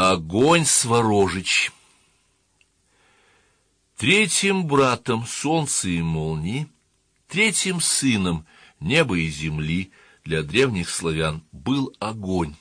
Огонь Сворожич. Третьим братом солнца и молнии, третьим сыном неба и земли для древних славян был огонь.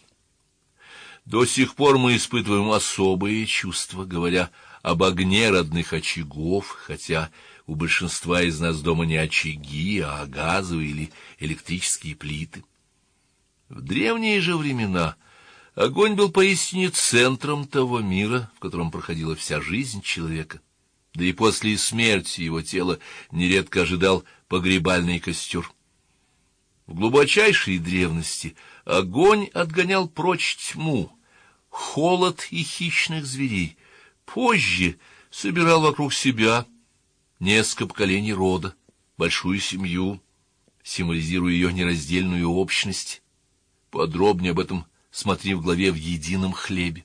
До сих пор мы испытываем особые чувства, говоря об огне родных очагов, хотя у большинства из нас дома не очаги, а газовые или электрические плиты. В древние же времена огонь был поистине центром того мира, в котором проходила вся жизнь человека. Да и после смерти его тело нередко ожидал погребальный костер. В глубочайшей древности огонь отгонял прочь тьму, холод и хищных зверей. Позже собирал вокруг себя несколько поколений рода, большую семью, символизируя ее нераздельную общность. Подробнее об этом смотри в главе «В едином хлебе».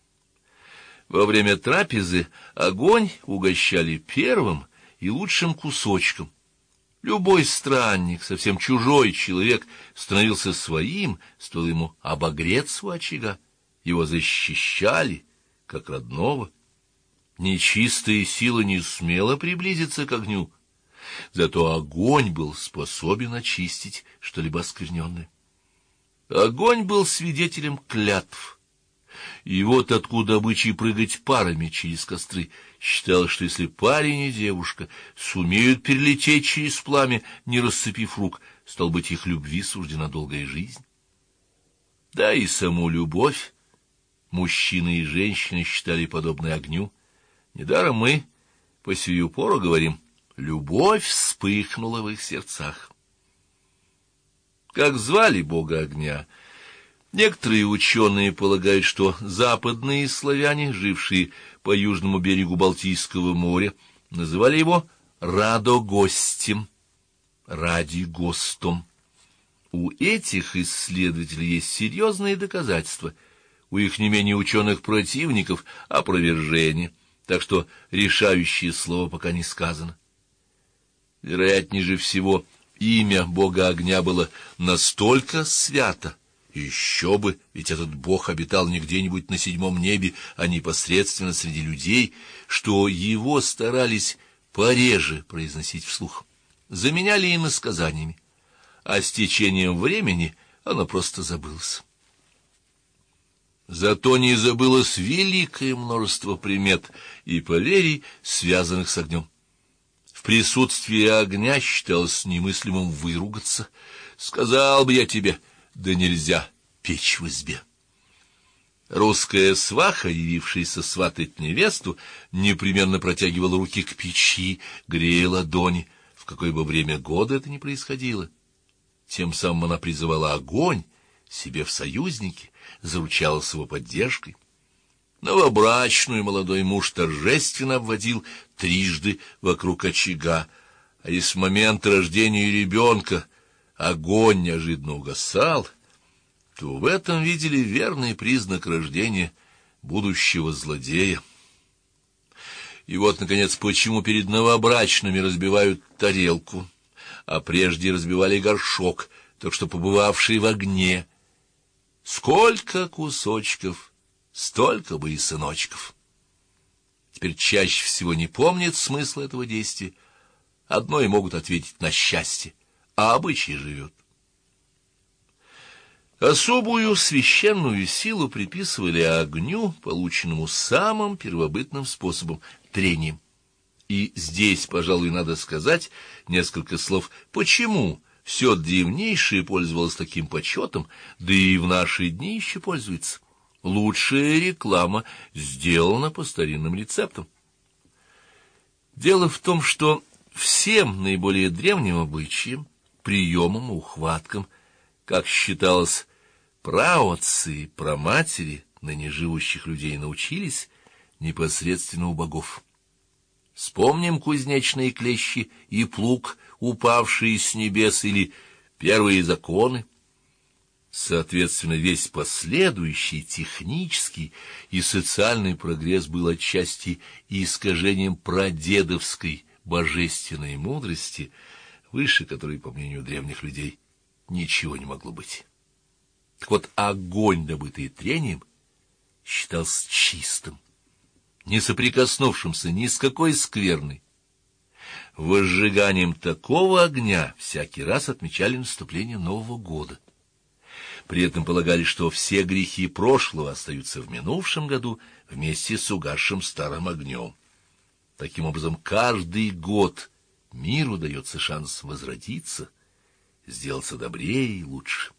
Во время трапезы огонь угощали первым и лучшим кусочком. Любой странник, совсем чужой человек, становился своим, стоило ему обогреться у очага. Его защищали, как родного. Нечистая сила не смела приблизиться к огню, зато огонь был способен очистить что-либо оскверненное. Огонь был свидетелем клятв. И вот откуда обычай прыгать парами через костры. Считалось, что если парень и девушка сумеют перелететь через пламя, не расцепив рук, стало быть, их любви суждена долгая жизнь. Да и саму любовь мужчины и женщины считали подобной огню. Недаром мы по сию пору говорим: любовь вспыхнула в их сердцах. Как звали бога огня? Некоторые ученые полагают, что западные славяне, жившие по южному берегу Балтийского моря, называли его Радогостем, Радигостом. У этих исследователей есть серьезные доказательства, у их не менее ученых противников опровержение, так что решающее слово пока не сказано. Вероятнее же всего, имя бога огня было настолько свято, еще бы, ведь этот бог обитал не где-нибудь на седьмом небе, а непосредственно среди людей, что его старались пореже произносить вслух, заменяли иносказаниями, а с течением времени оно просто забылось. Зато не забылось великое множество примет и поверий, связанных с огнем. В присутствии огня считалось немыслимым выругаться. Сказал бы я тебе, да нельзя печь в избе. Русская сваха, явившаяся сватать невесту, непременно протягивала руки к печи, грея ладони, в какое бы время года это ни происходило. Тем самым она призывала огонь себе в союзники, заручалась его поддержкой. Новобрачную молодой муж торжественно обводил трижды вокруг очага, а если в момент рождения ребенка огонь неожиданно угасал, то в этом видели верный признак рождения будущего злодея. И вот, наконец, почему перед новобрачными разбивают тарелку, а прежде разбивали горшок, так что побывавший в огне. Сколько кусочков, столько бы и сыночков. Теперь чаще всего не помнят смысла этого действия, одно и могут ответить на счастье, а обычай живет. Особую священную силу приписывали огню, полученному самым первобытным способом — трением. И здесь, пожалуй, надо сказать несколько слов, почему все древнейшее пользовалось таким почетом, да и в наши дни еще пользуется. Лучшая реклама сделана по старинным рецептам. Дело в том, что всем наиболее древним обычаям, приемам, ухваткам, как считалось, праотцы и праматери ныне живущих людей научились непосредственно у богов. Вспомним кузнечные клещи и плуг, упавшие с небес, или первые законы. Соответственно, весь последующий технический и социальный прогресс был отчасти и искажением прадедовской божественной мудрости, выше которой, по мнению древних людей, ничего не могло быть. Так вот, огонь, добытый трением, считался чистым, не соприкоснувшимся ни с какой скверной. Возжиганием такого огня всякий раз отмечали наступление Нового года. При этом полагали, что все грехи прошлого остаются в минувшем году вместе с угасшим старым огнем. Таким образом, каждый год миру дается шанс возродиться, сделаться добрее и лучше.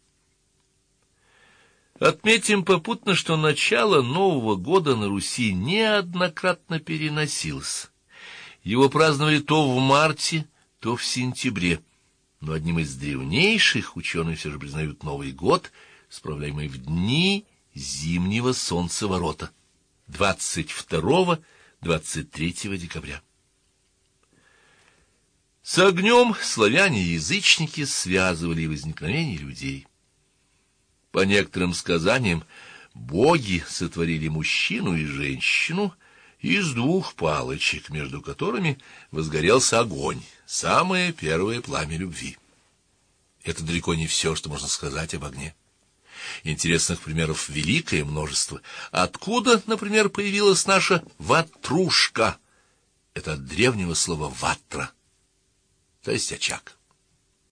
Отметим попутно, что начало Нового года на Руси неоднократно переносилось. Его праздновали то в марте, то в сентябре. Но одним из древнейших ученые все же признают Новый год, справляемый в дни зимнего солнцеворота, 22-23 декабря. С огнем славяне-язычники связывали возникновение людей. По некоторым сказаниям, боги сотворили мужчину и женщину из двух палочек, между которыми возгорелся огонь, самое первое пламя любви. Это далеко не все, что можно сказать об огне. Интересных примеров великое множество. Откуда, например, появилась наша ватрушка? Это от древнего слова «ватра», то есть очаг.